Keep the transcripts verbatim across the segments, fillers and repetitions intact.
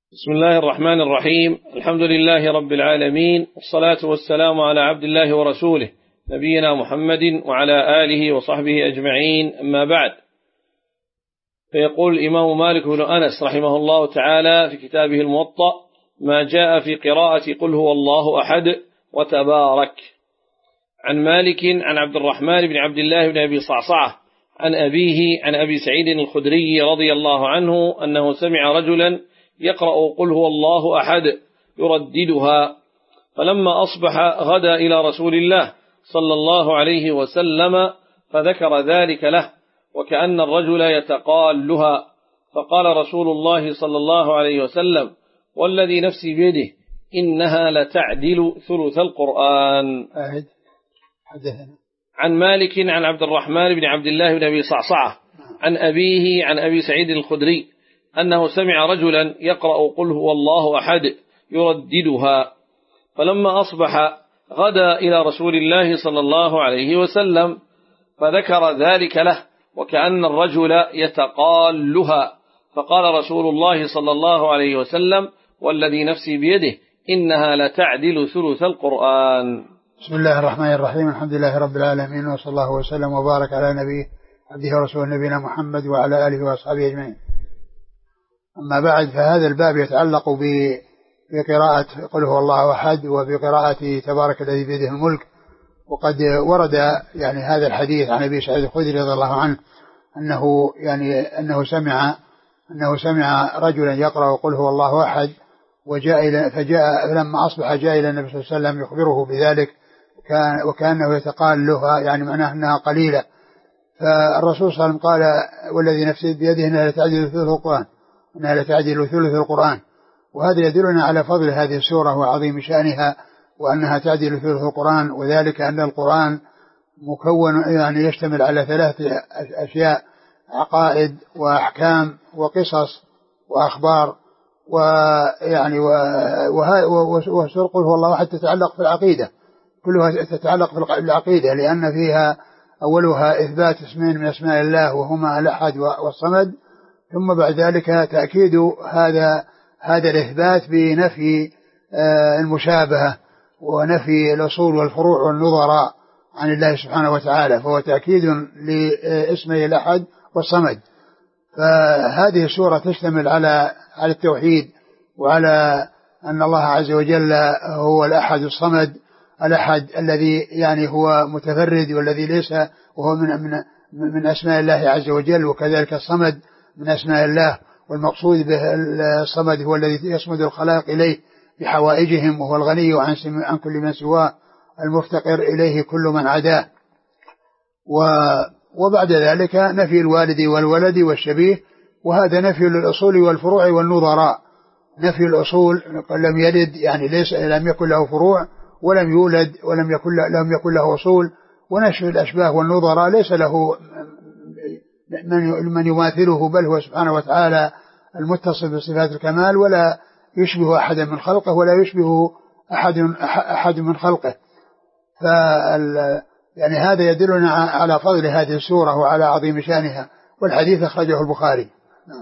بسم الله الرحمن الرحيم. الحمد لله رب العالمين، والصلاة والسلام على عبد الله ورسوله نبينا محمد وعلى آله وصحبه أجمعين، أما بعد. فيقول الإمام مالك بن أنس رحمه الله تعالى في كتابه الموطأ: ما جاء في قراءة قل هو الله أحد وتبارك. عن مالك عن عبد الرحمن بن عبد الله بن أبي صعصعة عن أبيه عن أبي سعيد الخدري رضي الله عنه أنه سمع رجلا يقرأ قل هو الله أحد يرددها، فلما أصبح غدا إلى رسول الله صلى الله عليه وسلم فذكر ذلك له، وكأن الرجل يتقالها، فقال رسول الله صلى الله عليه وسلم: والذي نفسي بيده إنها لتعدل ثلث القرآن. عن مالك عن عبد الرحمن بن عبد الله بن أبي صعصعة عن أبيه عن أبي سعيد الخدري أنه سمع رجلا يقرأ قل هو الله أحد يرددها، فلما أصبح غدا إلى رسول الله صلى الله عليه وسلم فذكر ذلك له، وكأن الرجل يتقالها، فقال رسول الله صلى الله عليه وسلم: والذي نفسي بيده إنها لتعدل ثلث القرآن. بسم الله الرحمن الرحيم. الحمد لله رب العالمين، وصلى الله وسلم وبارك على نبيه عبده ورسوله نبينا محمد وعلى آله وأصحابه أجمعين. أما بعد، فهذا الباب يتعلق بقراءة قل هو الله أحد وبقراءة تبارك الذي بيده الملك. وقد ورد يعني هذا الحديث عن أبي سعيد الخدري رضي الله عنه أنه يعني أنه سمع أنه سمع رجلا يقرأ قل هو الله أحد، وجاء إلى فجاء فلما أصبح جاء إلى النبي صلى الله عليه وسلم يخبره بذلك، كان وكأنه يتقال لها، يعني معناه أنها قليلة. فالرسول صلى الله عليه وسلم قال: والذي نفسي بيده إنها لتعدل ثلث القرآن إنها لتعدل ثلث القرآن. وهذا يدلنا على فضل هذه السورة وعظيم شأنها، وأنها تعدل ثلث القرآن، وذلك أن القرآن مكون يعني يشتمل على ثلاثة أشياء: عقائد وأحكام وقصص وأخبار. ويعني وسورة قل هو الله أحد تتعلق في العقيدة، كلها تتعلق في العقيدة، لأن فيها أولها إثبات اسمين من أسماء الله وهما الأحد والصمد، ثم بعد ذلك تأكيد هذا هذا الإثبات بنفي المشابهة ونفي الأصول والفروع والنظراء عن الله سبحانه وتعالى، فهو تأكيد لاسمي الأحد والصمد. فهذه السورة تشتمل على على التوحيد، وعلى أن الله عز وجل هو الأحد الصمد، الأحد الذي يعني هو متفرد والذي ليس، وهو من من من أسماء الله عز وجل، وكذلك الصمد من أسماء الله. والمقصود به الصمد هو الذي يصمد الخلائق إليه بحوائجهم، وهو الغني عن عن كل من سواه، المفتقر إليه كل من عداه. وبعد ذلك نفي الوالد والولد والشبيه، وهذا نفي للأصول والفروع والنظراء. نفي الأصول لم يلد، يعني ليس لم يكن له فروع، ولم يولد ولم يكن لم يكن له أصول. ونشر الأشباه والنظراء ليس له من يماثله، بل هو سبحانه وتعالى المتصف بصفات الكمال، ولا يشبه أحدا من خلقه، ولا يشبه أحد أحد من خلقه. فال يعني هذا يدلنا على فضل هذه السورة وعلى عظيم شأنها، والحديث أخرجه البخاري. نعم.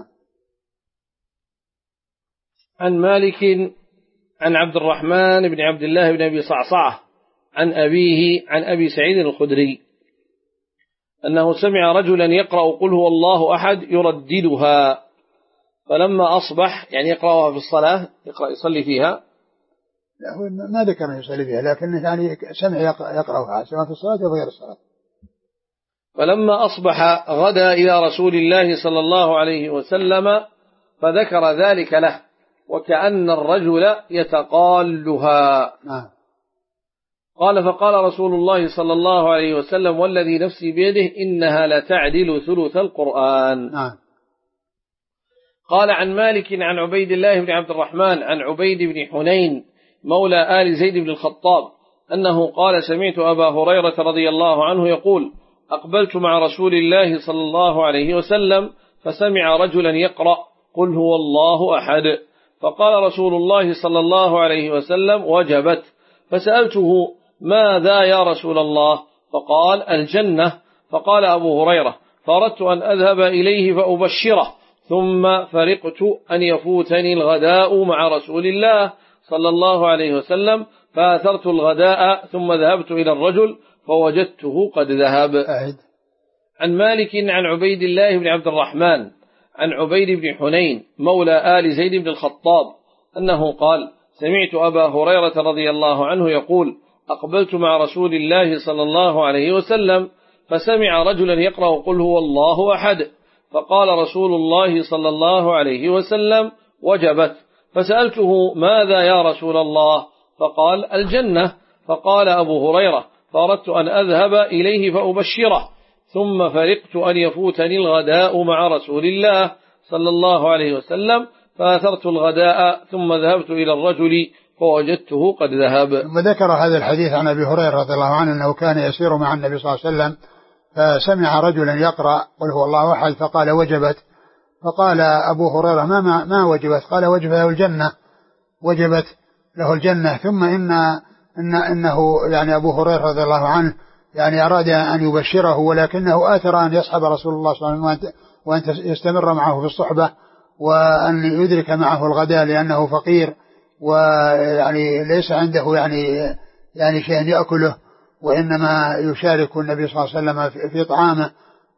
عن مالك عن عبد الرحمن بن عبد الله بن أبي صعصعة عن أبيه عن أبي سعيد الخدري أنه سمع رجلا يقرأ قل هو الله أحد يرددها، فلما أصبح يعني يقرأها في الصلاة، يقرأ يصلي فيها. لا، ما ذكر أن يصلي فيها، لكن يعني سمع يقرأها سواء في الصلاة أو غير الصلاة. فلما أصبح غدا إلى رسول الله صلى الله عليه وسلم فذكر ذلك له، وكأن الرجل يتقالها. نعم. قال: فقال رسول الله صلى الله عليه وسلم: والذي نفسي بيده إنها لتعدل ثلث القرآن. نعم. قال: عن مالك عن عبيد الله بن عبد الرحمن عن عبيد بن حنين مولى آل زيد بن الخطاب أنه قال: سمعت أبا هريرة رضي الله عنه يقول: أقبلت مع رسول الله صلى الله عليه وسلم فسمع رجلا يقرأ قل هو الله أحد، فقال رسول الله صلى الله عليه وسلم: وجبت. فسألته: ماذا يا رسول الله؟ فقال: الجنة. فقال أبو هريرة: فأردت أن أذهب إليه فأبشره، ثم فرقت أن يفوتني الغداء مع رسول الله صلى الله عليه وسلم فآثرت الغداء ثم ذهبت إلى الرجل فوجدته قد ذهب. أعد. عن مالك عن عبيد الله بن عبد الرحمن عن عبيد بن حنين مولى آل زيد بن الخطاب أنه قال سمعت أبا هريرة رضي الله عنه يقول أقبلت مع رسول الله صلى الله عليه وسلم فسمع رجلا يقرأ قل هو الله أحد فقال رسول الله صلى الله عليه وسلم وجبت. فسألته ماذا يا رسول الله؟ فقال الجنة. فقال أبو هريرة فأردت أن أذهب إليه فأبشره ثم فرقت أن يفوتني الغداء مع رسول الله صلى الله عليه وسلم فأثرت الغداء ثم ذهبت إلى الرجل فوجدته قد ذهب. ثم ذكر هذا الحديث عن أبي هريرة رضي الله عنه أنه كان يسير مع النبي صلى الله عليه وسلم فسمع رجلا يقرأ قل هو الله أحد فقال وجبت. فقال أبو هريرة ما, ما, ما وجبت؟ قال وجبت له الجنة، وجبت له الجنة. ثم إن, إن إنه يعني أبو هريرة رضي الله عنه يعني أراد أن يبشره ولكنه آثر أن يصحب رسول الله صلى الله عليه وسلم وأن يستمر معه في الصحبة وأن يدرك معه الغداء لأنه فقير ويعني ليس عنده يعني يعني شيء يأكله وإنما يشارك النبي صلى الله عليه وسلم في طعامه،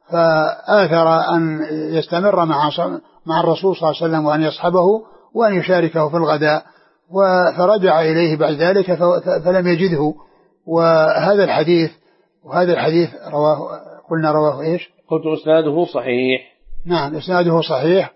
فآثر أن يستمر مع مع الرسول صلى الله عليه وسلم وأن يصحبه وأن يشاركه في الغداء. فرجع إليه بعد ذلك فلم يجده. وهذا الحديث وهذا الحديث رواه قلنا رواه إيش؟ قلت إسناده صحيح. نعم إسناده صحيح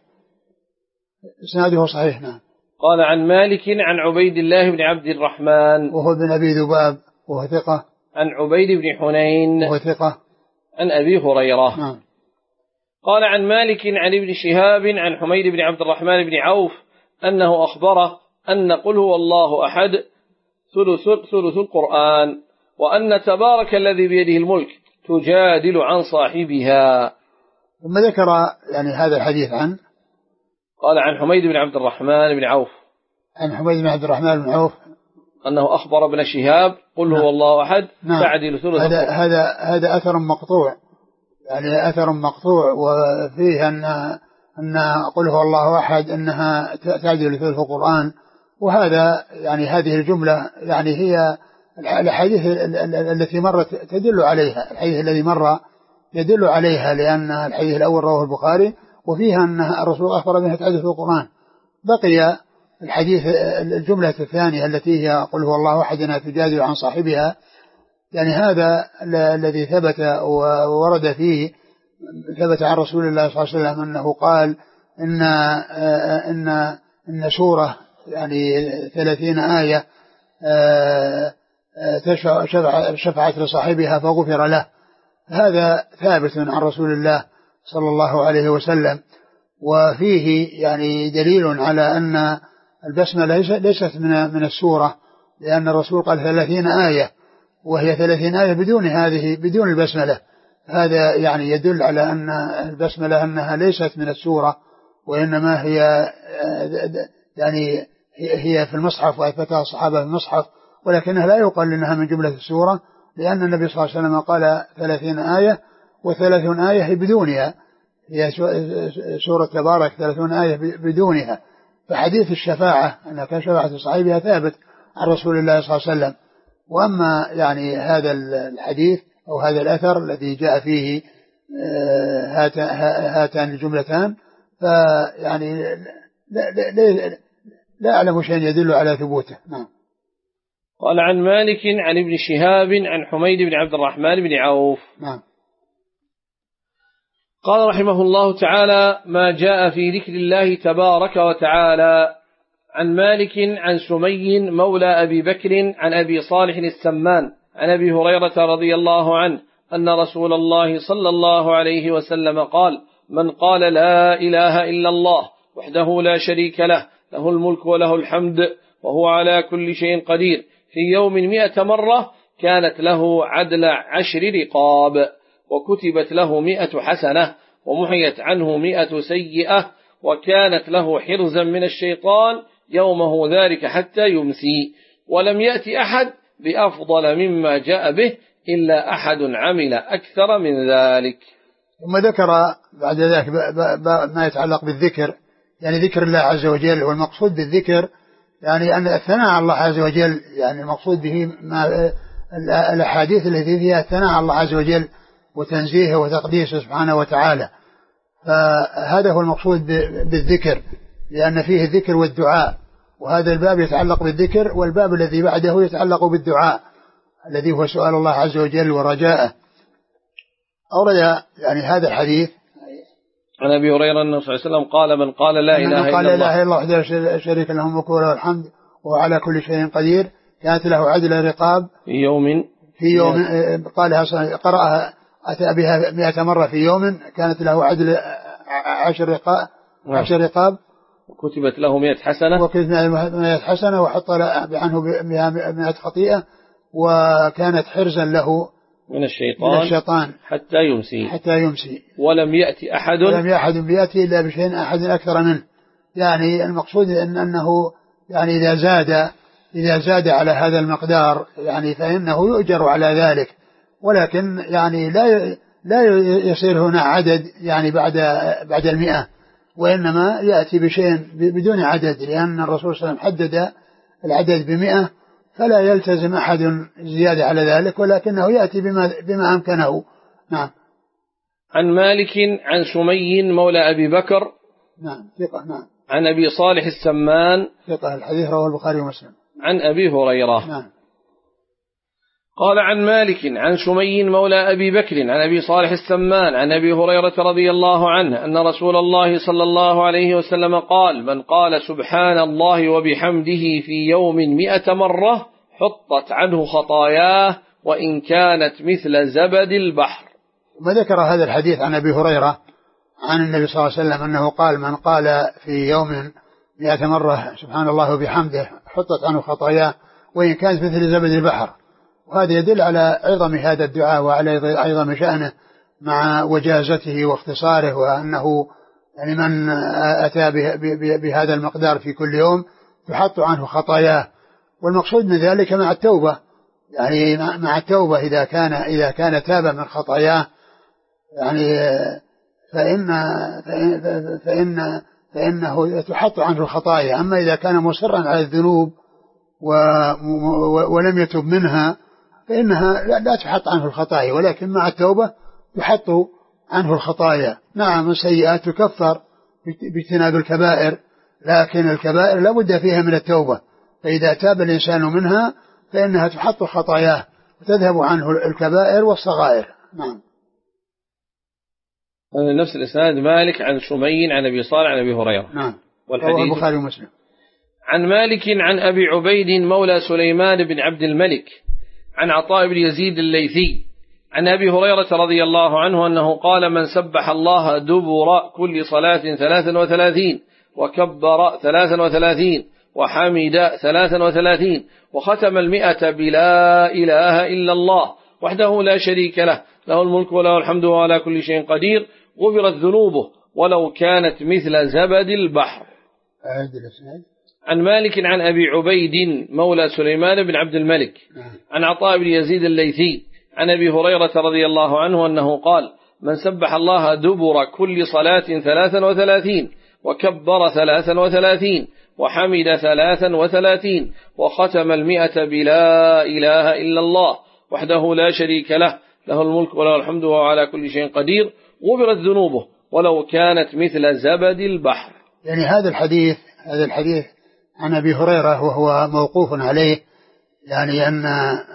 إسناده صحيح. نعم. قال عن مالك عن عبيد الله بن عبد الرحمن وهو بن أبي ذباب وهو ثقة. عن عبيد بن حنين وهو ثقة. عن أبي هريرة. نعم. قال عن مالك عن ابن شهاب عن حميد بن عبد الرحمن بن عوف أنه أخبره أن قل هو الله أحد ثلث, ثلث القرآن وأن تبارك الذي بيده الملك تجادل عن صاحبها. ثم ذكر يعني هذا الحديث عن قال عن حميد بن عبد الرحمن بن عوف عن حميد بن عبد الرحمن بن عوف أنه أخبر ابن شهاب قل نعم. هو الله أحد نعم. تعدل ثلث هذا القرآن. هذا هذا أثر مقطوع يعني أثر مقطوع وفيه أن أن قل هو الله أحد أنها تعدل ثلث القرآن. وهذا يعني هذه الجملة يعني هي الحديث التي مرت تدل عليها، الحديث الذي مر يدل عليها لأن الحديث الأول رواه البخاري وفيها أن الرسول أخبر بها تعدل في القرآن. بقي الحديث الجملة الثانية التي هي قل هو الله أحد أنها تجادل عن صاحبها، يعني هذا الذي ثبت وورد فيه ثبت عن رسول الله صلى الله عليه وسلم أنه قال إن إن إن سورة يعني ثلاثين آية شفعت لصاحبها فغفر له. هذا ثابت عن رسول الله صلى الله عليه وسلم. وفيه يعني دليل على أن البسملة ليست من من السورة لأن الرسول قال ثلاثين آية وهي ثلاثين آية بدون هذه بدون البسملة. هذا يعني يدل على أن البسملة أنها ليست من السورة وإنما هي يعني هي في المصحف وأثبتها الصحابة في المصحف ولكنها لا يقال إنها من جملة السورة لأن النبي صلى الله عليه وسلم قال ثلاثين آية وثلاثون آية هي بدونها، هي سورة تبارك ثلاثون آية بدونها. فحديث الشفاعة أنها كان شفاعة صاحبها ثابت عن رسول الله صلى الله عليه وسلم. وأما يعني هذا الحديث أو هذا الأثر الذي جاء فيه هاتان الجملتان فيعني لا, لا, لا, لا أعلم شيء يدل على ثبوته. نعم. قال عن مالك عن ابن شهاب عن حميد بن عبد الرحمن بن عوف. نعم. قال رحمه الله تعالى ما جاء في ذكر الله تبارك وتعالى. عن مالك عن سمي مولى أبي بكر عن أبي صالح السمان عن أبي هريرة رضي الله عنه أن رسول الله صلى الله عليه وسلم قال من قال لا إله إلا الله وحده لا شريك له له الملك وله الحمد وهو على كل شيء قدير في يوم مئة مرة كانت له عدل عشر رقاب وكتبت له مئة حسنة ومحيت عنه مئة سيئة وكانت له حرزا من الشيطان يومه ذلك حتى يمسي ولم يأتي أحد بأفضل مما جاء به إلا أحد عمل أكثر من ذلك. ثم ذكر بعد ذلك ما يتعلق بالذكر، يعني ذكر الله عز وجل. والمقصود بالذكر يعني أن الثناء على الله عز وجل، يعني المقصود به ما الأحاديث التي فيها الثناء على الله عز وجل وتنزيهه وتقديسه سبحانه وتعالى. فهذا هو المقصود بالذكر، لأن فيه الذكر والدعاء، وهذا الباب يتعلق بالذكر، والباب الذي بعده يتعلق بالدعاء الذي هو سؤال الله عز وجل ورجاءه. أورد يعني هذا الحديث عن أبي هريرة أنه صلى الله عليه وسلم قال: من قال لا إله إلا الله قال لا إله إلا الله وحده لا شريك له الملك وله الحمد وهو على كل شيء قدير كانت له عدل رقاب في يوم في يوم قالها قرأها أتى بها مئة مرة في يوم كانت له عدل عشر رقاب عشر رقاب وكتبت له مئة حسنة وكتبت مئة حسنة وحط عنه مئة خطيئة، وكانت حرزا له من الشيطان, من الشيطان حتى يمسي حتى يمسي ولم يأتي أحد ولم يأحد بيأتي إلا بشيء أحد أكثر منه. يعني المقصود إن أنه يعني إذا زاد إذا زاد على هذا المقدار يعني فإنه يؤجر على ذلك، ولكن يعني لا لا يصير هنا عدد يعني بعد بعد المئة، وإنما يأتي بشيء بدون عدد، لأن الرسول صلى الله عليه وسلم حدد العدد بمئة، فلا يلتزم أحد زيادة على ذلك، ولكنه يأتي بما, بما أمكنه. نعم. عن مالك عن شمي مولى أبي بكر نعم ثقة. نعم. عن أبي صالح السمان ثقة، الحديث رواه البخاري ومسلم. عن أبي هريرة. نعم. قال عن مالك عن شمي مولى أبي بكر عن أبي صالح السمان عن أبي هريرة رضي الله عنه أن رسول الله صلى الله عليه وسلم قال: من قال سبحان الله وبحمده في يوم مئة مرة حطت عنه خطاياه وإن كانت مثل زبد البحر. ما ذكر هذا الحديث عن أبي هريرة عن النبي صلى الله عليه وسلم أنه قال: من قال في يوم مئة مرة سبحان الله وبحمده حطت عنه خطاياه وإن كانت مثل زبد البحر. وهذا يدل على عظم هذا الدعاء وعلى عظم شأنه مع وجازته واختصاره، وأنه يعني من أتى بهذا المقدار في كل يوم تحط عنه خطاياه. والمقصود من ذلك مع التوبة، يعني مع التوبة إذا كان إذا كان تاب من خطاياه يعني فإن فإن فإن فإنه تحط عنه الخطايا. أما إذا كان مصرا على الذنوب ولم يتب منها فإنها لا تحط عنه الخطايا، ولكن مع التوبة تحط عنه الخطايا. نعم السيئات تكفر باجتناب الكبائر، لكن الكبائر لا بد فيها من التوبة، فإذا تاب الإنسان منها فإنها تحط خطاياه وتذهب عنه الكبائر والصغائر. نعم. نفس الإسناد مالك عن شمي عن أبي صالح عن أبي هريرة. نعم. والحديث البخاري ومسلم. عن مالك عن أبي عبيد مولى سليمان بن عبد الملك عن عطاء بن يزيد الليثي عن أبي هريرة رضي الله عنه أنه قال: من سبح الله دبر كل صلاة ثلاثا وثلاثين وكبر ثلاثا وثلاثين وحمد ثلاثا وثلاثين وختم المئة بلا إله إلا الله وحده لا شريك له له الملك وله الحمد وهو على كل شيء قدير غفرت ذنوبه ولو كانت مثل زبد البحر. عن مالك عن أبي عبيد مولى سليمان بن عبد الملك عن عطاء بن يزيد الليثي عن أبي هريرة رضي الله عنه أنه قال: من سبح الله دبر كل صلاة ثلاثا وثلاثين وكبر ثلاثا وثلاثين وحمد ثلاثا وثلاثين وختم المئة بلا إله إلا الله وحده لا شريك له له الملك وله الحمد وهو على كل شيء قدير غفرت ذنوبه ولو كانت مثل زبد البحر. يعني هذا الحديث هذا الحديث عن أبي هريرة وهو موقوف عليه، يعني أن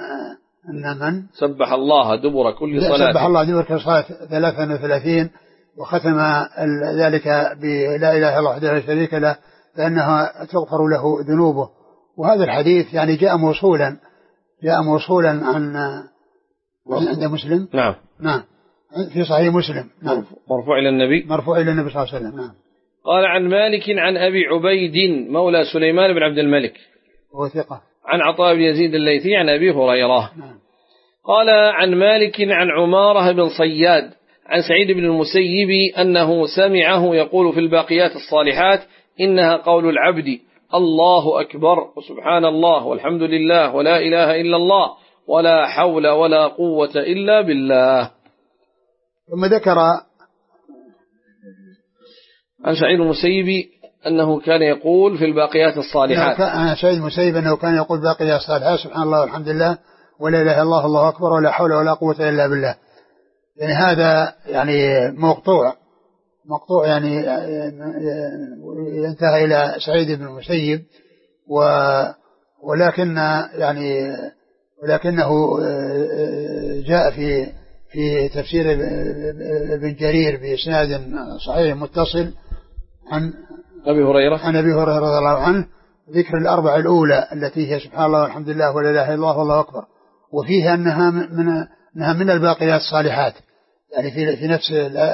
أن من سبح الله دبر كل صلاة سبح الله دبر كل صلاة ثلاثا وثلاثين وختم ذلك بلا إله إلا الله وحده لا شريك له فإنها تغفر له ذنوبه. وهذا الحديث يعني جاء موصولا جاء موصولا عن عند مسلم. نعم نعم في صحيح مسلم. نعم مرفوع إلى النبي مرفوع إلى النبي صلى الله عليه وسلم. نعم. قال عن مالك عن أبي عبيد مولى سليمان بن عبد الملك هو ثقة عن عطاء بن يزيد الليثي عن أبي هريرة. نعم. قال عن مالك عن عمارة بن صياد عن سعيد بن المسيب أنه سمعه يقول في الباقيات الصالحات: إنها قول العبد الله أكبر وسبحان الله والحمد لله ولا إله إلا الله ولا حول ولا قوة إلا بالله. ثم ذكر عن سعيد المسيب أنه كان يقول في الباقيات الصالحات. عن سعيد المسيب أنه كان يقول باقيات الصالحات سبحان الله والحمد لله ولا إله إلا الله الله أكبر ولا حول ولا قوة إلا بالله. يعني هذا يعني مقطوع مقطوع يعني ينتهي إلى سعيد بن المسيب، ولكن يعني ولكنه جاء في في تفسير ابن جرير بإسناد صحيح متصل عن أبي هريرة عن أبي هريرة رضي الله عنه ذكر الأربع الأولى التي هي سبحان الله والحمد لله ولا إله إلا الله والله أكبر، وفيها أنها من أنها من الباقيات الصالحات، يعني في في نفس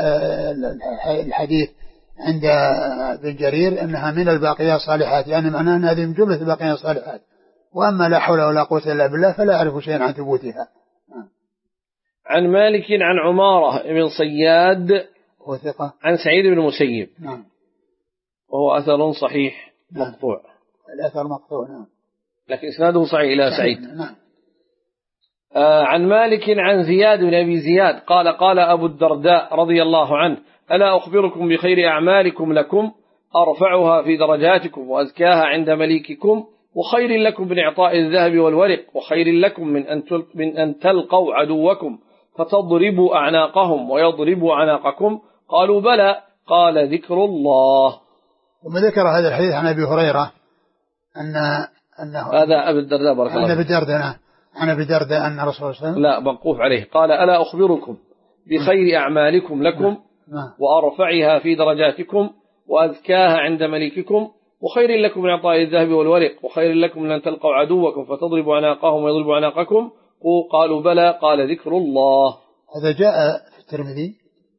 الحديث عند ابن جرير أنها من الباقيات الصالحات، يعني معناه أن هذه من جملة الباقيات الصالحات. وأما لا حول ولا قوة إلا بالله فلا أعرف شيئا عن ثبوتها. عن مالك عن عمارة بن صياد وثقة عن سعيد بن المسيب. نعم. وهو أثر صحيح مقطوع. الأثر مقطوع نعم، لكن إسناده صحيح إلى صحيح. سعيد. نعم. آه عن مالك عن زياد بن أبي زياد قال قال أبو الدرداء رضي الله عنه ألا أخبركم بخير أعمالكم لكم أرفعها في درجاتكم وأزكاها عند مليككم وخير لكم من إعطاء الذهب والورق وخير لكم من أن من أن تلقوا عدوكم فتضربوا أعناقهم ويضربوا أعناقكم قالوا بلى قال ذكر الله. ثم ذكر هذا الحديث عن أبي هريرة أن أنه هذا أبي الدرداء بارك الله عن أبي الدرداء عن أبي الدرداء أن رسول الله صلى الله عليه وسلم لا موقوف عليه قال ألا أخبركم بخير أعمالكم لكم وأرفعها في درجاتكم وأزكاها عند مليككم وخير لكم من إعطاء الذهب والورق وخير لكم من أن تلقوا عدوكم فتضربوا عناقهم ويضربوا عناقكم قالوا بلى قال ذكر الله. هذا جاء في الترمذي.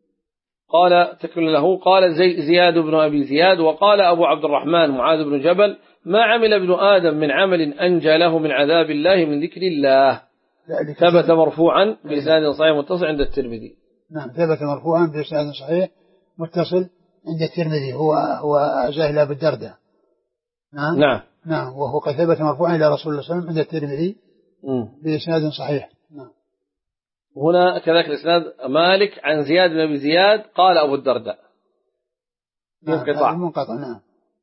قال تكمل له قال زي زياد بن أبي زياد وقال أبو عبد الرحمن معاذ بن جبل ما عمل ابن آدم من عمل أنجى له من عذاب الله من ذكر الله. ثبت مرفوعا بإسناد صحيح متصل عند الترمذي. نعم ثبت مرفوعا بإسناد صحيح متصل عند الترمذي هو هو أعزاه إلى أبي الدرداء. نعم نعم نعم وهو قد ثبت مرفوعا إلى رسول الله صلى الله عليه وسلم عند الترمذي بإسناد صحيح. نعم. هنا كذلك الإسناد مالك عن زياد بن أبي زياد قال أبو الدرداء منقطع. منقطع نعم.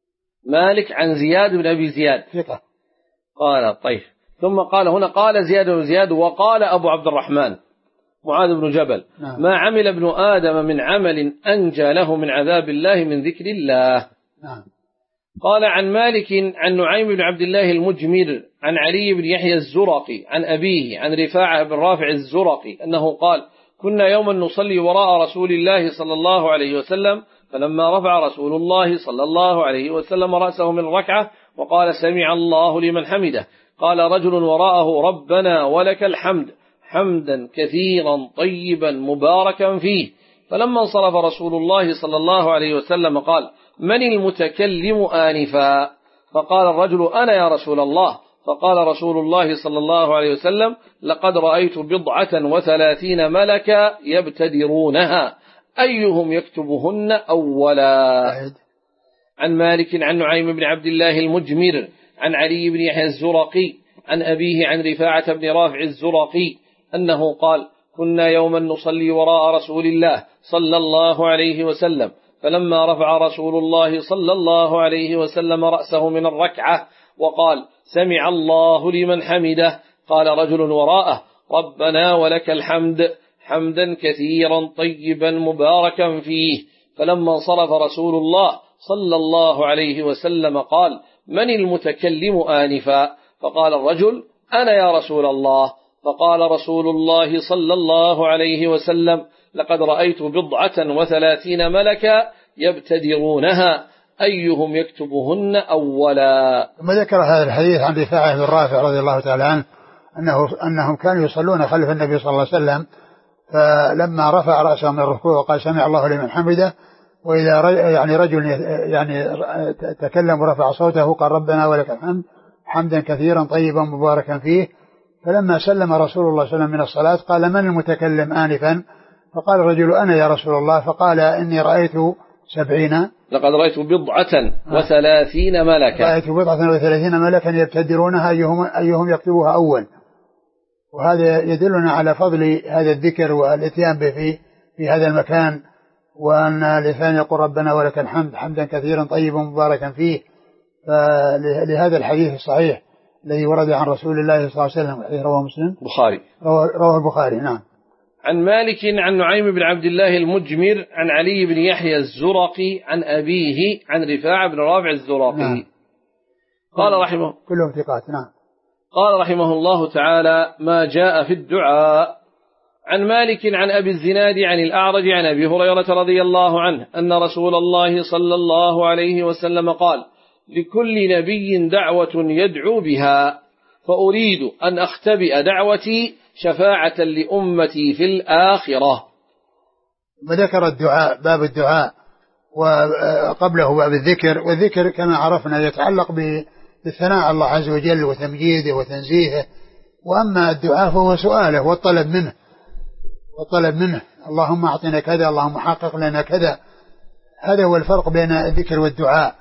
مالك عن زياد بن أبي زياد ثقة. قال طيب ثم قال هنا قال زياد بن زياد وقال أبو عبد الرحمن معاذ بن جبل نعم. ما عمل ابن آدم من عمل أنجى له من عذاب الله من ذكر الله. نعم. قال عن مالك عن نعيم بن عبد الله المجمر عن علي بن يحيى الزرقي عن أبيه عن رفاعة بن رافع الزرقي أنه قال كنا يوما نصلي وراء رسول الله صلى الله عليه وسلم فلما رفع رسول الله صلى الله عليه وسلم رأسه من ركعة وقال سمع الله لمن حمده قال رجل وراءه ربنا ولك الحمد حمدا كثيرا طيبا مباركا فيه فلما انصرف رسول الله صلى الله عليه وسلم قال من المتكلم آنفا فقال الرجل أنا يا رسول الله فقال رسول الله صلى الله عليه وسلم لقد رأيت بضعة وثلاثين ملكا يبتدرونها أيهم يكتبهن أولا. عن مالك عن نعيم بن عبد الله المجمر عن علي بن يحيى الزرقي عن أبيه عن رفاعة بن رافع الزرقي أنه قال كنا يوما نصلي وراء رسول الله صلى الله عليه وسلم فلما رفع رسول الله صلى الله عليه وسلم رأسه من الركعة وقال سمع الله لمن حمده قال رجل وراءه ربنا ولك الحمد حمدا كثيرا طيبا مباركا فيه فلما انصرف رسول الله صلى الله عليه وسلم قال من المتكلم آنفا فقال الرجل أنا يا رسول الله فقال رسول الله صلى الله عليه وسلم لقد رأيت بضعة وثلاثين ملكا يبتدرونها أيهم يكتبهن أولا. ثم ذكر هذا الحديث عن رفاعة بن رافع رضي الله تعالى عنه أنه أنهم كانوا يصلون خلف النبي صلى الله عليه وسلم فلما رفع رأسه من الركوع وقال سمع الله لمن حمده وإذا يعني رجل يعني تكلم ورفع صوته قال ربنا ولك الحمد حمدا كثيرا طيبا مباركا فيه فلما سلم رسول الله صلى الله عليه وسلم من الصلاة قال من المتكلم آنفا فقال الرجل أنا يا رسول الله فقال إني رأيت سبعين لقد رأيت بضعة وثلاثين ملكا رأيت بضعة وثلاثين ملكا يبتدرونها أيهم, أيهم يكتبها أول. وهذا يدلنا على فضل هذا الذكر والاتيان به في, في هذا المكان وأن لسان يقول ربنا ولك الحمد حمدا كثيرا طيبا مباركا فيه. فلهذا الحديث الصحيح الذي ورد عن رسول الله صلى الله عليه وسلم رواه مسلم بخاري رواه البخاري. نعم. عن مالك عن نعيم بن عبد الله المجمر عن علي بن يحيى الزرقي عن أبيه عن رفاعة بن رافع الزرقي. نعم. قال رحمه كلهم ثقات. نعم. قال رحمه الله تعالى: ما جاء في الدعاء. عن مالك عن أبي الزناد عن الأعرج عن أبي هريرة رضي الله عنه أن رسول الله صلى الله عليه وسلم قال: لكل نبي دعوة يدعو بها، فأريد أن أختبئ دعوتي شفاعة لأمتي في الآخرة. وذكر الدعاء باب الدعاء وقبله باب الذكر، والذكر كما عرفنا يتعلق بالثناء على الله عز وجل وتمجيده وتنزيهه، وأما الدعاء فهو سؤاله والطلب منه والطلب منه اللهم أعطنا كذا، اللهم حقق لنا كذا. هذا هو الفرق بين الذكر والدعاء.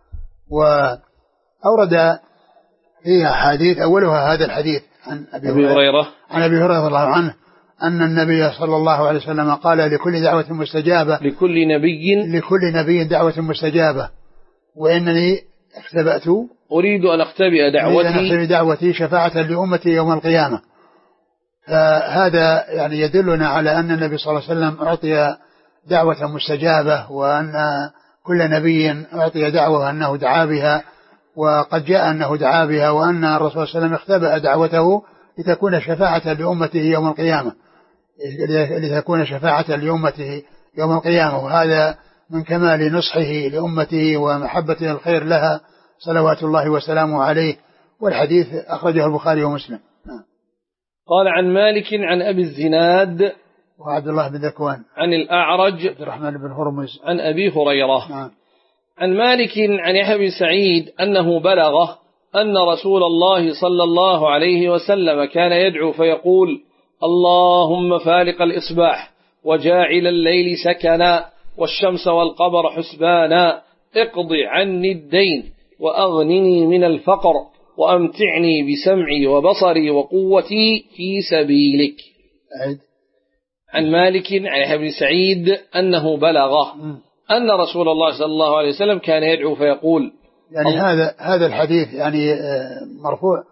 وأورد فيها حديث أولها هذا الحديث عن أبي هريرة عن أبي هريرة رضي الله عنه أن النبي صلى الله عليه وسلم قال: لكل دعوة مستجابة لكل نبي لكل نبي دعوة مستجابة، وإنني اختبأت أريد أن أختبئ دعوتي دعوتي شفاعة لأمتي يوم القيامة. فهذا يعني يدلنا على أن النبي صلى الله عليه وسلم أعطي دعوة مستجابة، وأن كل نبي أعطي دعوة أنه دعا بها، وقد جاء أنه دعا بها، وأن الرسول صلى الله عليه وسلم اختبأ دعوته لتكون شفاعة لأمته يوم القيامة لتكون شفاعة لأمته يوم القيامة. وهذا من كمال نصحه لأمته ومحبته الخير لها صلوات الله وسلامه عليه. والحديث أخرجه البخاري ومسلم. قال: عن مالك عن أبي الزناد وعبد الله بن ذكوان عن الأعرج عبد الرحمن بن هرمز عن أبي هريرة. نعم. عن مالك عن يحيى بن سعيد أنه بلغه أن رسول الله صلى الله عليه وسلم كان يدعو فيقول: اللهم فالق الإصباح وجاعل الليل سكنا والشمس والقمر حسبانا، اقض عني الدين وأغنني من الفقر وأمتعني بسمعي وبصري وقوتي في سبيلك. أعد. عن مالك عن يحيى بن سعيد أنه بلغه أن رسول الله صلى الله عليه وسلم كان يدعو فيقول. يعني هذا هذا الحديث يعني مرفوع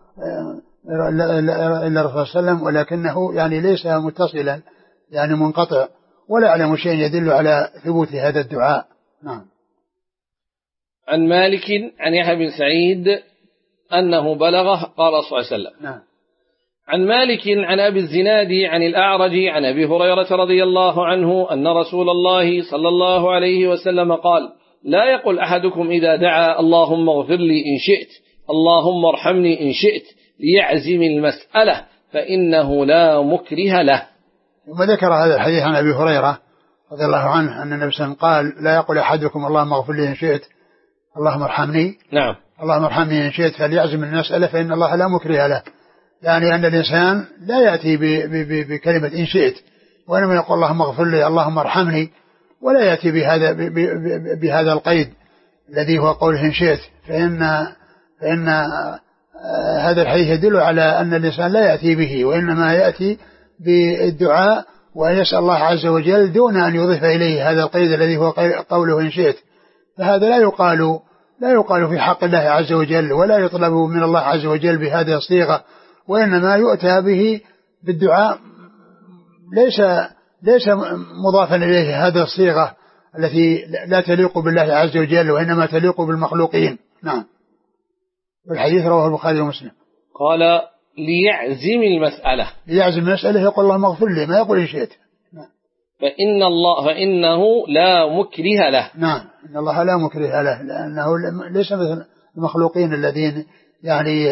إلى الرسول صلى الله عليه وسلم، ولكنه يعني ليس متصلا، يعني منقطع، ولا أعلم شيء يدل على ثبوت هذا الدعاء. نعم. عن مالك عن يحيى بن سعيد أنه بلغه قال صلى الله عليه وسلم. نعم. عن مالك عن أبي الزناد عن الأعرج عن أبي هريرة رضي الله عنه أن رسول الله صلى الله عليه وسلم قال: لا يقل أحدكم إذا دعا اللهم اغفر لي إن شئت، اللهم ارحمني إن شئت، ليعزم المسألة فإنه لا مكره له. ثم ذكر هذا الحديث عن أبي هريرة رضي الله عنه أن النبي صلى الله عليه وسلم قال: لا يقل أحدكم اللهم اغفر لي إن شئت، اللهم ارحمني. نعم. اللهم ارحمني إن شئت، فليعزم المسألة فإن الله لا مكره له. يعني أن الإنسان لا يأتي بكلمة إن شئت، وإنما يقول اللهم اغفر لي، اللهم ارحمني، ولا يأتي بهذا بهذا القيد الذي هو قوله إن شئت، فإن فإن هذا الحديث يدل على أن الإنسان لا يأتي به، وإنما يأتي بالدعاء وأن يسأل الله عز وجل دون أن يضيف إليه هذا القيد الذي هو قوله إن شئت. فهذا لا يقال لا يقال في حق الله عز وجل، ولا يطلب من الله عز وجل بهذه الصيغة، وإنما يؤتى به بالدعاء ليس ليس مضافا إليه هذه الصيغة التي لا تليق بالله عز وجل، وإنما تليق بالمخلوقين. نعم. والحديث رواه البخاري ومسلم. قال: ليعزم المسألة ليعزم المسألة يقول اللهم اغفر لي، ما يقول إن شئت. نعم. فإن الله فإنه لا مكره له. نعم، إن الله لا مكره له، لأنه ليس مثل المخلوقين الذين يعني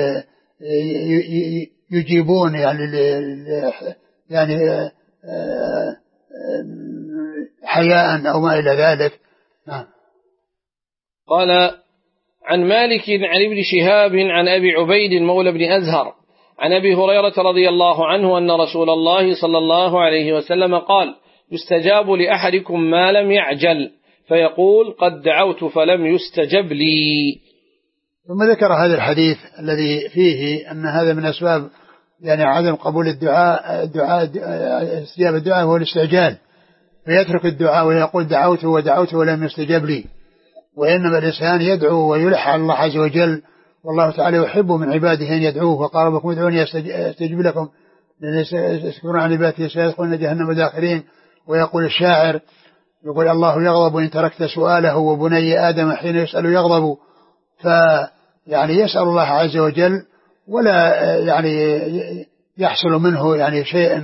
يجيبون يعني يعني حياء أو ما إلى ذلك. نعم. قال: عن مالك عن ابن شهاب عن أبي عبيد مولى بن أزهر عن أبي هريرة رضي الله عنه أن رسول الله صلى الله عليه وسلم قال: يستجاب لأحدكم ما لم يعجل، فيقول قد دعوت فلم يستجب لي. ثم ذكر هذا الحديث الذي فيه أن هذا من أسباب يعني عدم قبول الدعاء الدعاء استجابة الدعاء هو الاستعجال، فيترك الدعاء ويقول دعوت ودعوت ولم يستجب لي. وإنما الإنسان يدعو ويلح على الله عز وجل، والله تعالى يحب من عباده أن يدعوه، وقال ربكم ادعوني أستجب لكم يستكبرون عن عبادتي سيدخلون جهنم داخرين. ويقول الشاعر يقول الله يغضب إن تركت سؤاله وبني آدم حين يسأل يغضب. فيعني يسأل الله عز وجل ولا يعني يحصل منه يعني شيء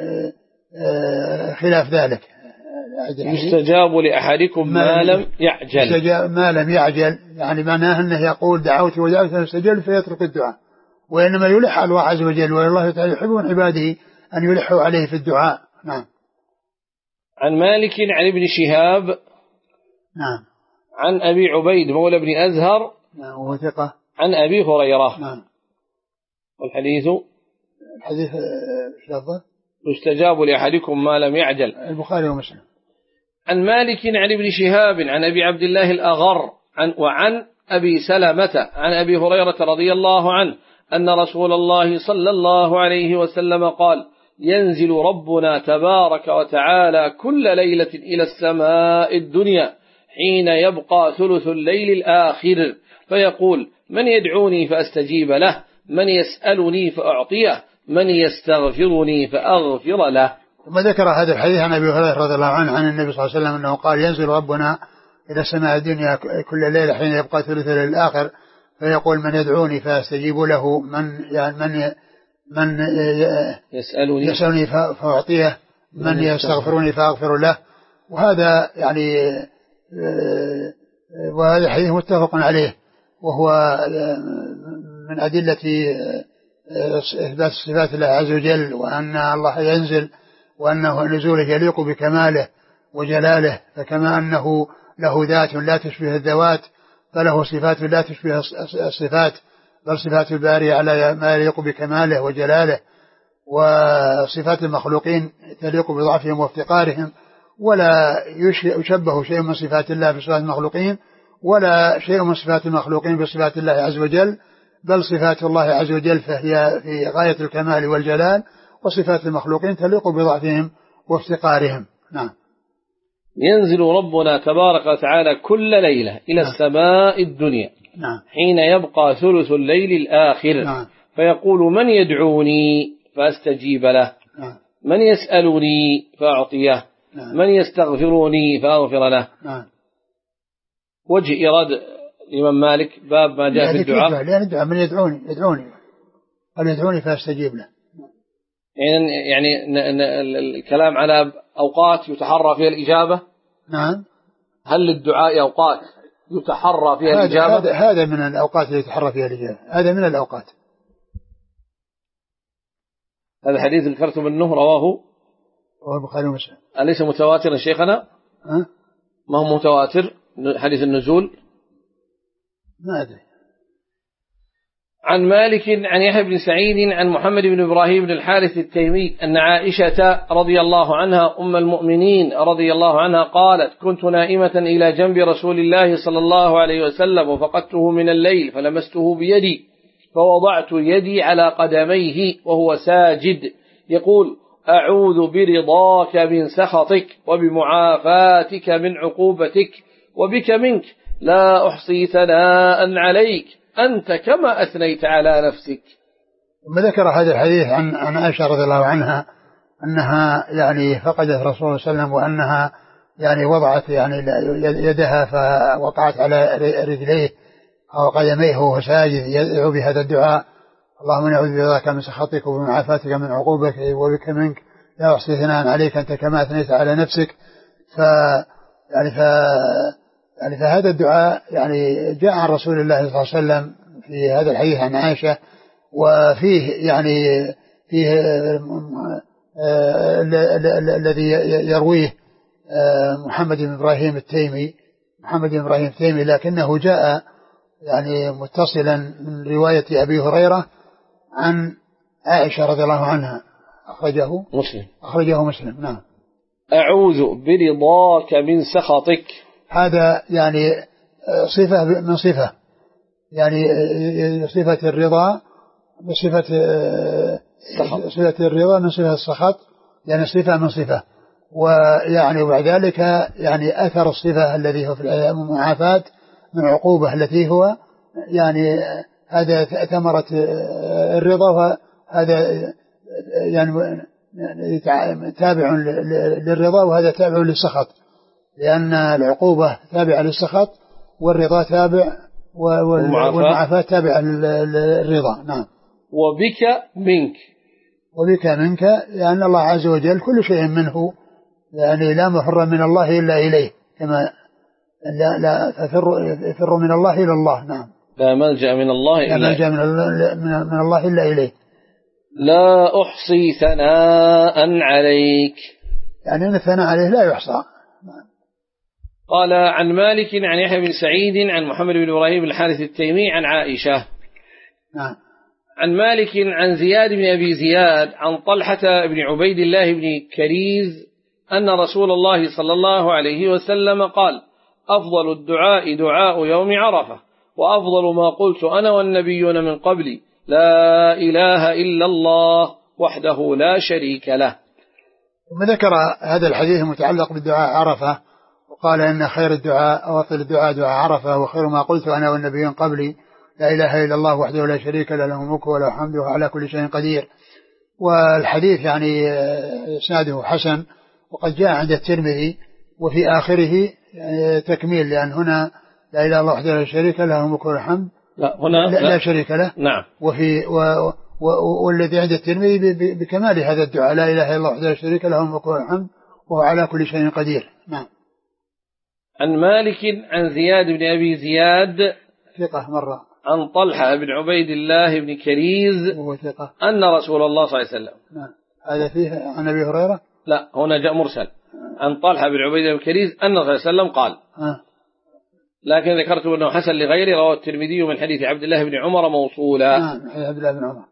خلاف ذلك. يستجاب لأحدكم ما لم يعجل، ما لم يعجل يعني معناه أنه يقول دعوت ودعوت فاستجب فيترك الدعاء، وإنما يلح على الله عز وجل، والله تعالى يحب من عباده أن يلحوا عليه في الدعاء. نعم. عن مالك عن ابن شهاب نعم عن أبي عبيد مولى بن أزهر نعم وهو ثقة عن أبي هريرة. نعم. والحديث الحديث شرطه يستجاب لأحدكم ما لم يعجل، البخاري ومسلم. عن مالك عن ابن شهاب عن أبي عبد الله الأغر عن وعن أبي سلمة عن أبي هريرة رضي الله عنه أن رسول الله صلى الله عليه وسلم قال ينزل ربنا تبارك وتعالى كل ليلة إلى السماء الدنيا حين يبقى ثلث الليل الآخر فيقول من يدعوني فأستجيب له، من يسألني فأعطيه، من يستغفرني فأغفر له. ثم ذكر هذا الحديث عن أبي هريرة رضي الله عنه عن النبي صلى الله عليه وسلم أنه قال ينزل ربنا إلى السماء الدنيا كل ليلة حين يبقى ثلث الليل الآخر فيقول من يدعوني فأستجيب له، من يعني من من يسألني, يسألني فأعطيه، من يستغفرني فأغفر له. وهذا يعني وهذا حديث متفق عليه، وهو من أدلة إثبات صفات الله عز وجل، وأن الله ينزل وأنه نزوله يليق بكماله وجلاله، فكما أنه له ذات لا تشبه الذوات فله صفات لا تشبه الصفات، بل صفات الباري على ما يليق بكماله وجلاله، وصفات المخلوقين تليق بضعفهم وافتقارهم، ولا يشبه شيء من صفات الله بصفات المخلوقين، ولا شيء من صفات المخلوقين بصفات الله عز وجل، بل صفات الله عز وجل فهي في غاية الكمال والجلال، وصفات المخلوقين تليق بضعفهم وافتقارهم. نعم. ينزل ربنا تبارك وتعالى كل ليلة إلى نعم. السماء الدنيا نعم. حين يبقى ثلث الليل الآخر نعم. فيقول من يدعوني فأستجيب له، نعم. من يسألني فأعطيه، نعم. من يستغفرني فأغفر له. نعم. وجه إراد الإمام مالك باب ما جاء في الدعاء، لأن الدعاء من يدعوني يدعوني قال يدعوني فأستجيب له. يعني يعني الكلام على أوقات يتحرى فيها الإجابة. نعم. هل للدعاء أوقات يتحرى فيها هذا الإجابة؟ هذا هذا من الأوقات اللي يتحرى فيها الإجابة، هذا من الأوقات. هذا الحديث ذكرته منه رواه رواه البخاري ومسلم. أليس متواترا شيخنا؟ أه؟ ما هو متواتر حديث النزول؟ ما أدري. عن مالك عن يحيى بن سعيد عن محمد بن إبراهيم بن الحارث التيمي أن عائشة رضي الله عنها أم المؤمنين رضي الله عنها قالت كنت نائمة إلى جنب رسول الله صلى الله عليه وسلم وفقدته من الليل فلمسته بيدي فوضعت يدي على قدميه وهو ساجد يقول أعوذ برضاك من سخطك وبمعافاتك من عقوبتك وبك منك لا أحصي ثناء عليك أنت كما أثنيت على نفسك. ثم ذكر هذا الحديث عن عن عائشة رضي الله عنها أنها يعني فقدت رسول الله صلى الله عليه وسلم، وأنها يعني وضعت يعني يدها فوقعت على رجليه أو قدميه وهو ساجد يدعو بهذا الدعاء اللهم نعوذ برضاك من سخطك وبمعافاتك من عقوبك وبك منك لا أحصي ثناء عليك أنت كما أثنيت على نفسك. ف يعني ف يعني فهذا الدعاء يعني جاء عن رسول الله صلى الله عليه وسلم في هذا الحديث عن عائشة، وفيه يعني فيه الذي يرويه محمد بن إبراهيم التيمي محمد بن إبراهيم التيمي لكنه جاء يعني متصلا من رواية أبي هريرة عن عائشة رضي الله عنها أخرجه مسلم أخرجه مسلم. نعم. أعوذ برضاك من سخطك، هذا يعني صفة من صفة يعني صفة الرضا بصفة صفة الرضا من صفة السخط، يعني صفة من صفة ويعني وبعد ذلك يعني أثر الصفة الذي هو في المعافاة من عقوبة التي هو يعني هذا ثمرة الرضا، وهذا يعني تابع للرضا وهذا تابع للسخط، لأن العقوبة تابعة للسخط والرضا تابع والمعافاة تابعة للرضا. نعم. وبك منك وبك منك لأن الله عز وجل كل شيء منه، يعني لا مفر من الله إلا إليه، كما لا لا ففر فر من الله إلى الله. نعم. لا ملجأ من الله إلا لا ملجأ من, من الله إلا إليه. لا أحصي ثناء عليك، يعني أن الثناء عليه لا يحصى. قال عن مالك عن يحيى بن سعيد عن محمد بن إبراهيم الحارث التيمي عن عائشة. نعم. عن مالك عن زياد بن أبي زياد عن طلحة بن عبيد الله بن كريز أن رسول الله صلى الله عليه وسلم قال: أفضل الدعاء دعاء يوم عرفة، وأفضل ما قلت أنا والنبيون من قبلي لا إله إلا الله وحده لا شريك له. ثم ذكر هذا الحديث المتعلق بالدعاء عرفة، وقال إن خير الدعاء أو أفضل الدعاء دعاء عرفة، وخير ما قلت أنا والنبيون قبلي لا إله إلا الله وحده لا شريك له له الملك وله الحمد وهو على كل شيء قدير. والحديث يعني إسناده حسن، وقد جاء عند الترمذي وفي آخره تكميل، لأن هنا لا إله إلا الله وحده لا شريك له له الملك وله الحمد لا هنا لا, لا, لا شريك له. نعم. وفي و و والذي عند الترمذي بكمال هذا الدعاء لا إله إلا الله وحده لا شريك له له الملك وله الحمد وهو على كل شيء قدير. نعم. عن مالك عن زياد بن أبي زياد ثقة مرة عن طلحة بن عبيد الله بن كريز وهو ثقة أن رسول الله صلى الله عليه وسلم. نعم. هذا فيه عن أبي هريرة؟ لا هنا جاء مرسل عن طلحة بن عبيد الله بن كريز أن صلى الله عليه وسلم قال آه. لكن ذكرت أنه حسن لغيره، رواه الترمذي من حديث عبد الله بن عمر موصولا. نعم حديث عبد الله بن عمر.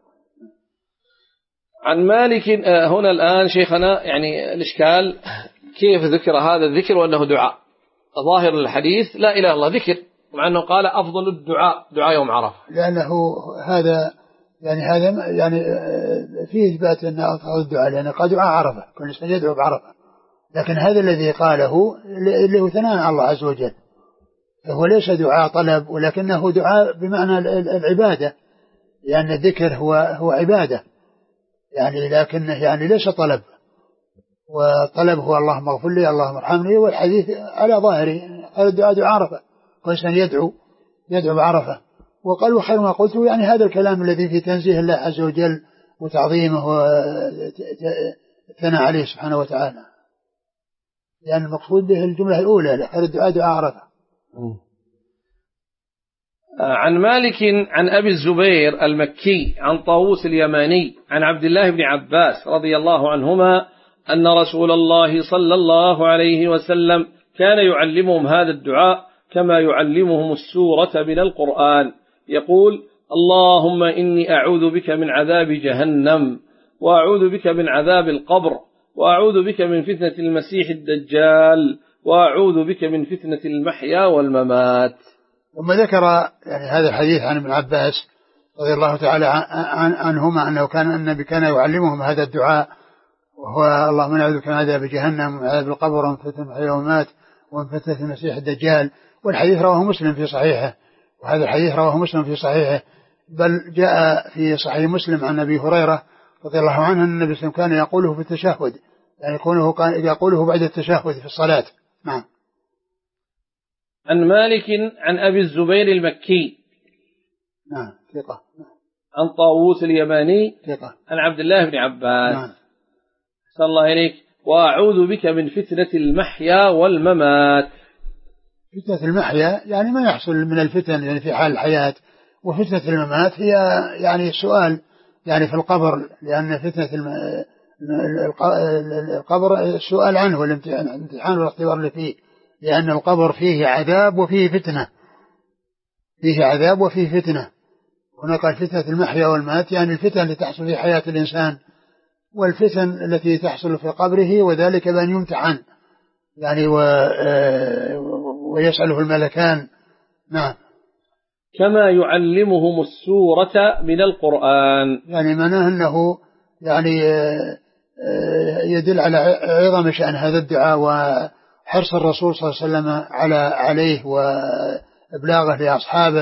عن مالك. هنا الآن شيخنا يعني الإشكال كيف ذكر هذا الذكر وأنه دعاء؟ ظاهر الحديث لا إله إلا الله ذكر، مع أنه قال أفضل الدعاء دعاء يوم عرفة، لأنه هذا يعني هذا يعني فيه إثبات أن أفضل الدعاء، لأن قال دعاء عرفة كل إنسان يدعو بعرفة، لكن هذا الذي قاله اللي هو ثناء على الله عز وجل، فهو ليس دعاء طلب ولكنه دعاء بمعنى العبادة، لأن الذكر هو هو عبادة يعني، لكنه يعني ليس طلب، وطلب هو اللهم اغفر لي اللهم ارحمني، والحديث على ظاهره هذا الدعاء دعاء عرفة كل إنسان يدعو يدعو بعرفة. وقال وخير ما قلته يعني هذا الكلام الذي في تنزيه الله عز وجل وتعظيمه والثناء عليه سبحانه وتعالى، لأن المقصود به الجملة الأولى خير الدعاء دعاء عرفة. عن مالك عن أبي الزبير المكي عن طاووس اليماني عن عبد الله بن عباس رضي الله عنهما أن رسول الله صلى الله عليه وسلم كان يعلمهم هذا الدعاء كما يعلمهم السورة من القرآن، يقول: اللهم إني أعوذ بك من عذاب جهنم، وأعوذ بك من عذاب القبر، وأعوذ بك من فتنة المسيح الدجال، وأعوذ بك من فتنة المحيا والممات. ثم ذكر يعني هذا الحديث عن ابن عباس رضي الله تعالى عن عنهما أنه كان النبي كان يعلمهم هذا الدعاء، وهو اللهم نعوذ بك من عذاب جهنم ومن عذاب القبر ومن فتنة المحيا والممات ومن فتنة المسيح الدجال. والحديث رواه مسلم في صحيحه، وهذا الحديث رواه مسلم في صحيحه، بل جاء في صحيح مسلم عن أبي هريرة رضي الله عنه أن النبي صلى الله عليه وسلم كان يقوله في التشهد، يعني يقوله كان يقوله بعد التشهد في الصلاة. نعم. عن مالك عن أبي الزبير المكي نعم ثقة عن طاووس اليماني ثقة عن عبد الله بن عباس نعم. صلى الله عليك: وأعوذ بك من فتنة المحيا والممات. فتنة المحيا يعني ما يحصل من الفتن يعني في حال الحياة، وفتنة الممات هي يعني السؤال يعني في القبر، لأن فتنة القبر السؤال عنه والامتحان والاختبار اللي فيه، لأن القبر فيه عذاب وفيه فتنة، فيه عذاب وفيه فتنة. هنا قال فتنة المحيا والممات يعني الفتن التي تحصل في حياة الإنسان، والفتن التي تحصل في قبره، وذلك بأن يمتحن يعني و... ويسأله الملكان. نعم. كما يعلمهم السورة من القرآن، يعني معناه أنه يعني يدل على عظم شأن هذا الدعاء وحرص الرسول صلى الله عليه وسلم على عليه وإبلاغه لأصحابه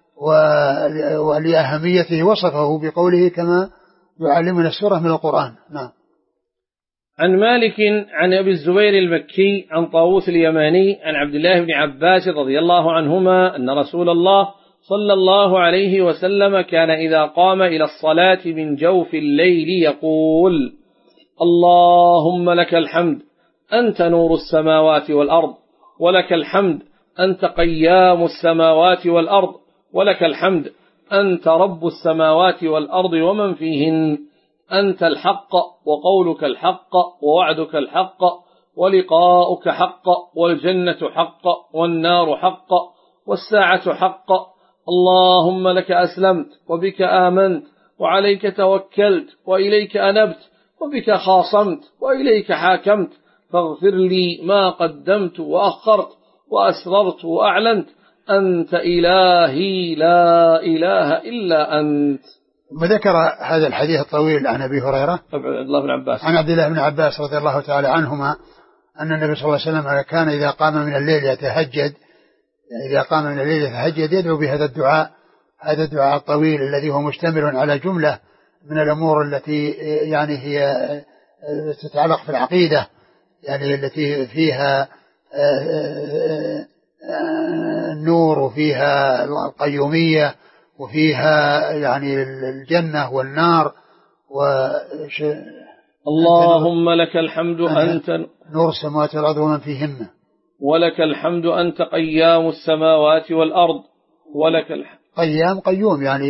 ولأهميته. وصفه بقوله كما يعلمنا السورة من القرآن. نعم. عن مالك عن أبي الزبير المكي عن طاووس اليماني عن عبد الله بن عباس رضي الله عنهما أن رسول الله صلى الله عليه وسلم كان إذا قام إلى الصلاة من جوف الليل يقول: اللهم لك الحمد أنت نور السماوات والأرض، ولك الحمد أنت قيام السماوات والأرض، ولك الحمد أنت رب السماوات والأرض ومن فيهن، أنت الحق وقولك الحق ووعدك الحق ولقاؤك حق والجنة حق والنار حق والساعة حق. اللهم لك أسلمت وبك آمنت وعليك توكلت وإليك أنبت وبك خاصمت وإليك حاكمت، فاغفر لي ما قدمت وأخرت وأسررت وأعلنت، أنت إلهي لا إله إلا أنت. ثم ذكر هذا الحديث الطويل عن أبي هريرة عبد الله بن عباس عن عبد الله بن عباس رضي الله تعالى عنهما أن النبي صلى الله عليه وسلم كان إذا قام من الليل يتهجد، إذا قام من الليل يتهجد يدعو بهذا الدعاء، هذا الدعاء الطويل الذي هو مشتمل على جملة من الأمور التي يعني هي تتعلق في العقيدة، يعني التي فيها النور وفيها القيومية وفيها يعني الجنة والنار. وش اللهم لك الحمد أنت نور السماوات والأرض ومن فيهن، ولك الحمد أنت قيام السماوات والأرض، ولك الحمد قيام قيوم يعني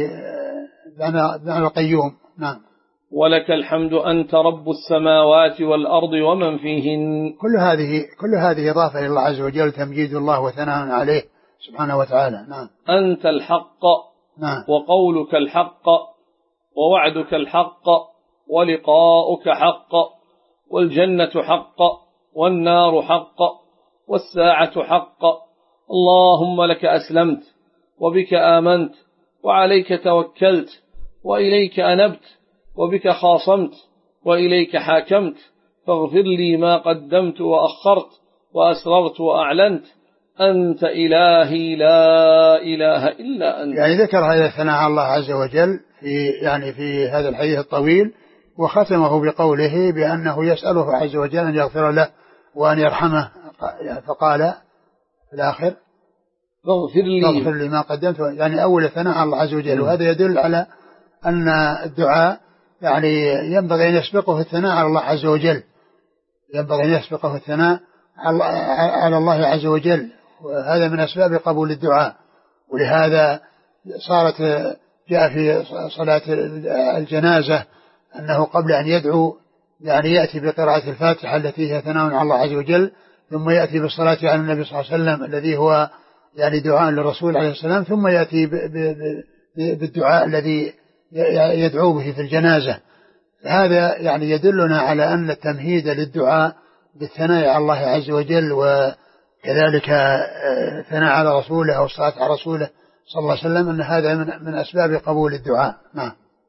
بمعنى القيوم. نعم. ولك الحمد أنت رب السماوات والأرض ومن فيهن. كل هذه كل هذه إضافة إلى الله عز وجل، تمجيد الله وثناء عليه سبحانه وتعالى. نعم. أنت الحق. نعم. وقولك الحق ووعدك الحق ولقاؤك حق والجنة حق والنار حق والساعة حق. اللهم لك أسلمت وبك آمنت وعليك توكلت وإليك أنبت وبك خاصمت وإليك حاكمت، فاغفر لي ما قدمت وأخرت وأسررت وأعلنت، أنت إلهي لا إله إلا أنت. يعني ذكر هذا ثناء الله عز وجل في يعني في هذا الحديث الطويل، وختمه بقوله بأنه يسأله عز وجل أن يغفر له وأن يرحمه، فقال في الآخر: فاغفر لي فاغفر لي ما قدمت، يعني أول ثناء الله عز وجل. وهذا يدل على أن الدعاء يعني ينبغي أن يسبقه الثناء على الله عز وجل، ينبغي أن يسبقه الثناء على الله عز وجل، وهذا من أسباب قبول الدعاء. ولهذا صارت جاء في صلاة الجنازة أنه قبل أن يدعو يعني يأتي بقراءة الفاتحة التي هي ثناء على الله عز وجل، ثم يأتي بالصلاة على النبي صلى الله عليه وسلم الذي هو يعني دعاء للرسول عليه السلام، ثم يأتي بالدعاء الذي يدعو به في الجنازة. هذا يعني يدلنا على أن التمهيد للدعاء بالثناء على الله عز وجل، وكذلك ثناء على رسوله أو الصلاة على رسوله صلى الله عليه وسلم، أن هذا من, من أسباب قبول الدعاء. نعم.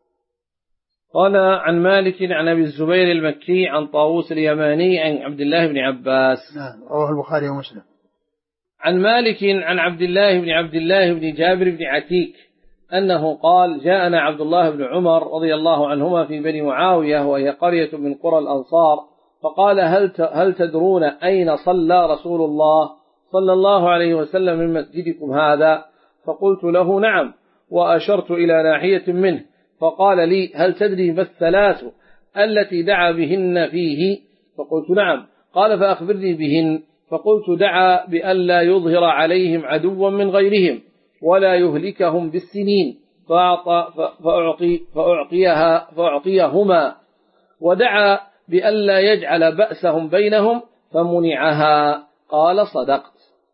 قال عن مالك عن أبي الزبير المكي عن طاووس اليماني عن عبد الله بن عباس. نعم. رواه البخاري ومسلم. عن مالك عن عبد الله بن عبد الله بن جابر بن عتيك أنه قال: جاءنا عبد الله بن عمر رضي الله عنهما في بني معاوية وهي قرية من قرى الأنصار، فقال: هل هل تدرون أين صلى رسول الله صلى الله عليه وسلم من مسجدكم هذا؟ فقلت له: نعم، وأشرت إلى ناحية منه. فقال لي: هل تدري ما الثلاث التي دعا بهن فيه؟ فقلت: نعم. قال: فأخبرني بهن. فقلت: دعا بألا يظهر عليهم عدوا من غيرهم ولا يهلكهم بالسنين، فأعطى فأعطي فأعطيها فأعطيهما، ودعا بألا يجعل بأسهم بينهم فمنعها. قال: صدقت.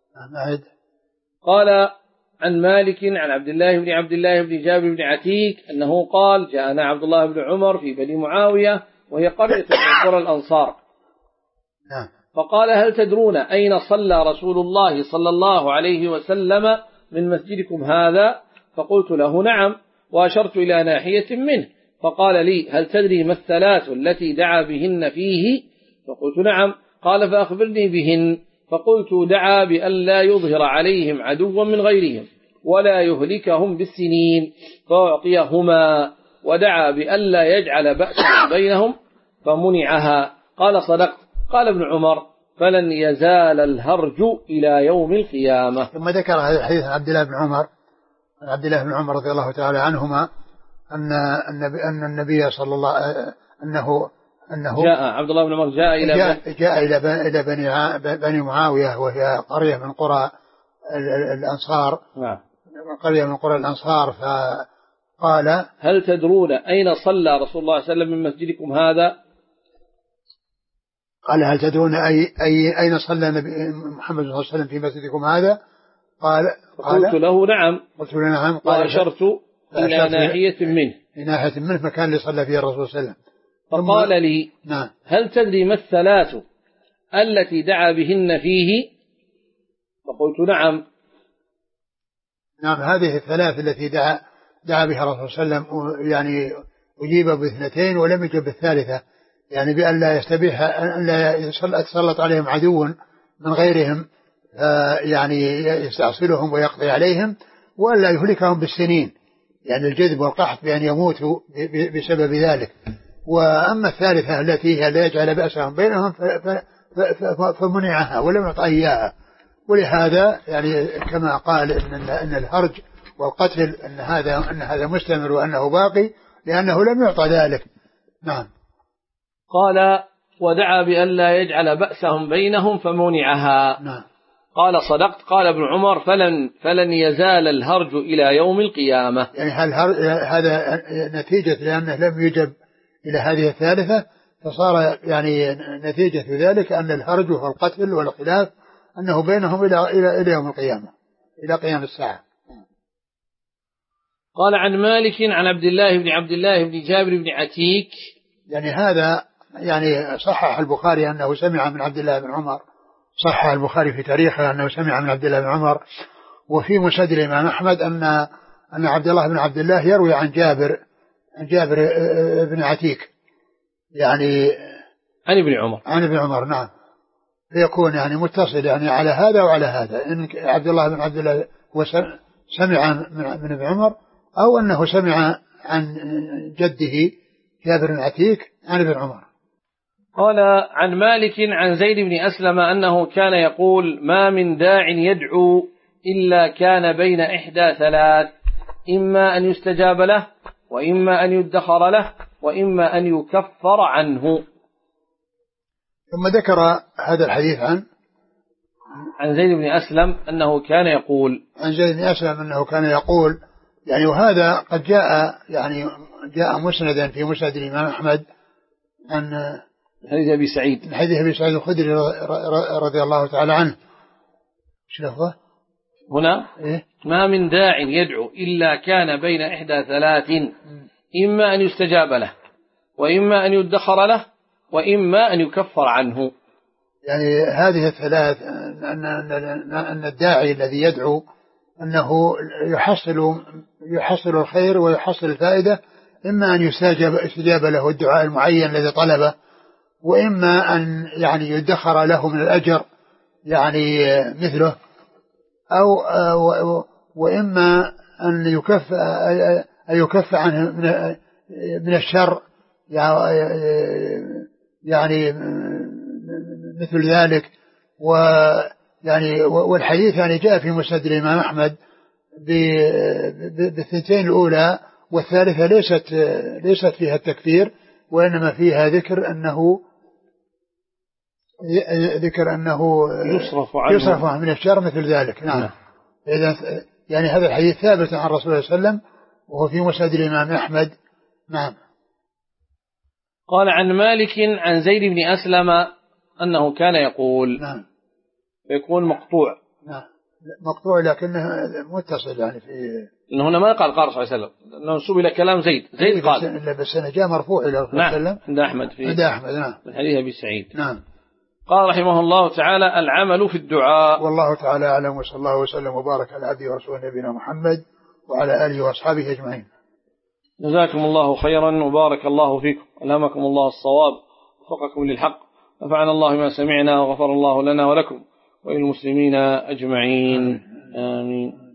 قال عن مالك عن عبد الله بن عبد الله بن جابر بن عتيك أنه قال: جاءنا عبد الله بن عمر في بني معاوية وهي قرية من قرى الأنصار، فقال: هل تدرون أين صلى رسول الله صلى الله عليه وسلم من مسجدكم هذا؟ فقلت له: نعم، وأشرت إلى ناحية منه. فقال لي: هل تدري ما الثلاث التي دعا بهن فيه؟ فقلت: نعم. قال: فأخبرني بهن. فقلت: دعا بأن لا يظهر عليهم عدوا من غيرهم ولا يهلكهم بالسنين فأعطيهما، ودعا بأن لا يجعل بأسا بينهم فمنعها. قال: صدقت. قال ابن عمر: فلن يزال الهرج إلى يوم القيامة. ثم ذكر هذا الحديث عن عبد الله بن عمر عبد الله بن عمر رضي الله تعالى عنهما أن النبي أن النبي صلى الله أنه أنه جاء عبد الله بن عمر جاء إلى جاء, جاء إلى إلى بني بني معاوية، وهي قرية من قرى الأنصار. نعم. قرية من قرى الأنصار. فقال: هل تدرون أين صلى رسول الله صلى الله عليه وسلم من مسجدكم هذا؟ قال: هل تدرون أي أي أين صلى محمد صلى الله عليه وسلم في مسجدكم هذا؟ قال: قلت له: نعم. قلت له: نعم. قال: وأشرت إلى ناحية منه في ناحية منه مكان اللي صلى فيه الرسول صلى الله عليه وسلم. فقال لي: نعم. هل تدري ما الثلاث التي دعا بهن فيه؟ فقلت: نعم. نعم، هذه الثلاث التي دعا دعا بها الرسول صلى الله عليه وسلم، يعني أجيب باثنتين ولم يجب بالثالثة، يعني بأن لا يستبيح أن لا يتسلط عليهم عدو من غيرهم يعني يستأصلهم ويقضي عليهم، وأن لا يهلكهم بالسنين، يعني الجذب والقحط بأن يموتوا بسبب ذلك. وأما الثالثة التي هي لا يجعل بأسهم بينهم فمنعها ولم يعطى إياها. ولهذا يعني كما قال إن, إن الهرج والقتل أن هذا أن هذا مستمر وأنه باقي لأنه لم يعطى ذلك. نعم. قال: ودعا بأن لا يجعل بأسهم بينهم فمنعها. نعم. قال: صدقت. قال ابن عمر: فلن فلن يزال الهرج إلى يوم القيامة. يعني هل هذا نتيجة لأنه لم يجب إلى هذه الثالثة، فصار يعني نتيجة ذلك أن الهرج والقتل والخلاف أنه بينهم إلى إلى إلى يوم القيامة، إلى قيام الساعة. قال: عن مالك عن عبد الله بن عبد الله بن جابر بن عتيك. يعني هذا يعني صحح البخاري أنه سمع من عبد الله بن عمر، صحح البخاري في تاريخه أنه سمع من عبد الله بن عمر. وفي مسند الإمام أحمد أن أن عبد الله بن عبد الله يروي عن جابر عن جابر بن عتيك، يعني عن ابن عمر عن ابن عمر. نعم. فيكون يعني متصل يعني على هذا وعلى هذا، إن عبد الله بن عبد الله سمع من ابن عمر أو أنه سمع عن جده جابر بن عتيك عن ابن عمر. قال: عن مالك عن زيد بن أسلم أنه كان يقول: ما من داع يدعو إلا كان بين إحدى ثلاث، إما أن يستجاب له، وإما أن يدخر له، وإما أن يكفر عنه. ثم ذكر هذا الحديث عن عن زيد بن أسلم أنه كان يقول عن زيد بن أسلم أنه كان يقول يعني، وهذا قد جاء يعني جاء مسندا في مسند الإمام أحمد عن حديث أبي سعيد من حديث أبي سعيد الخدري رضي الله تعالى عنه. ايش لفظه هنا؟ إيه؟ ما من داع يدعو إلا كان بين إحدى ثلاث، إما أن يستجاب له، وإما أن يدخر له، وإما أن يكفر عنه. يعني هذه الثلاث أن أن الداعي الذي يدعو أنه يحصل يحصل الخير ويحصل الفائدة، إما أن يستجاب يستجاب له الدعاء المعين الذي طلبه، وإما أن يعني يدخر له من الأجر يعني مثله، أو وإما أن يكف أن يكف عنه من الشر يعني مثل ذلك. ويعني والحديث يعني جاء في مسند الإمام أحمد بالثنتين الأولى، والثالثة ليست ليست فيها التكفير، وإنما فيها ذكر أنه ذكر أنه يصرف عنه, يصرف عنه من الشر مثل ذلك. نعم. إذا يعني هذا الحديث ثابت عن رسول الله صلى الله عليه وسلم وهو في مسند الإمام أحمد. نعم. قال: عن مالك عن زيد بن أسلم أنه كان يقول. نعم. يكون مقطوع. نعم مقطوع لكنه متصل يعني في إنه هنا ما قال قال صلى الله عليه وسلم، إنه نسب إلى كلام زيد زيد قال إلا بس أنا جاء مرفوع إلى رسول الله صلى الله عليه وسلم. عند أحمد في عند أحمد. نعم. من حديث أبي سعيد. نعم. قال رحمه الله تعالى: العمل في الدعاء. والله تعالى أعلم، وصلى الله وسلم وبارك على عبده ورسوله نبينا محمد وعلى آله وأصحابه أجمعين. جزاكم الله خيرا وبارك الله فيكم، ألهمكم الله الصواب وفقكم للحق، نفعنا الله ما سمعنا وغفر الله لنا ولكم وللمسلمين أجمعين، آمين.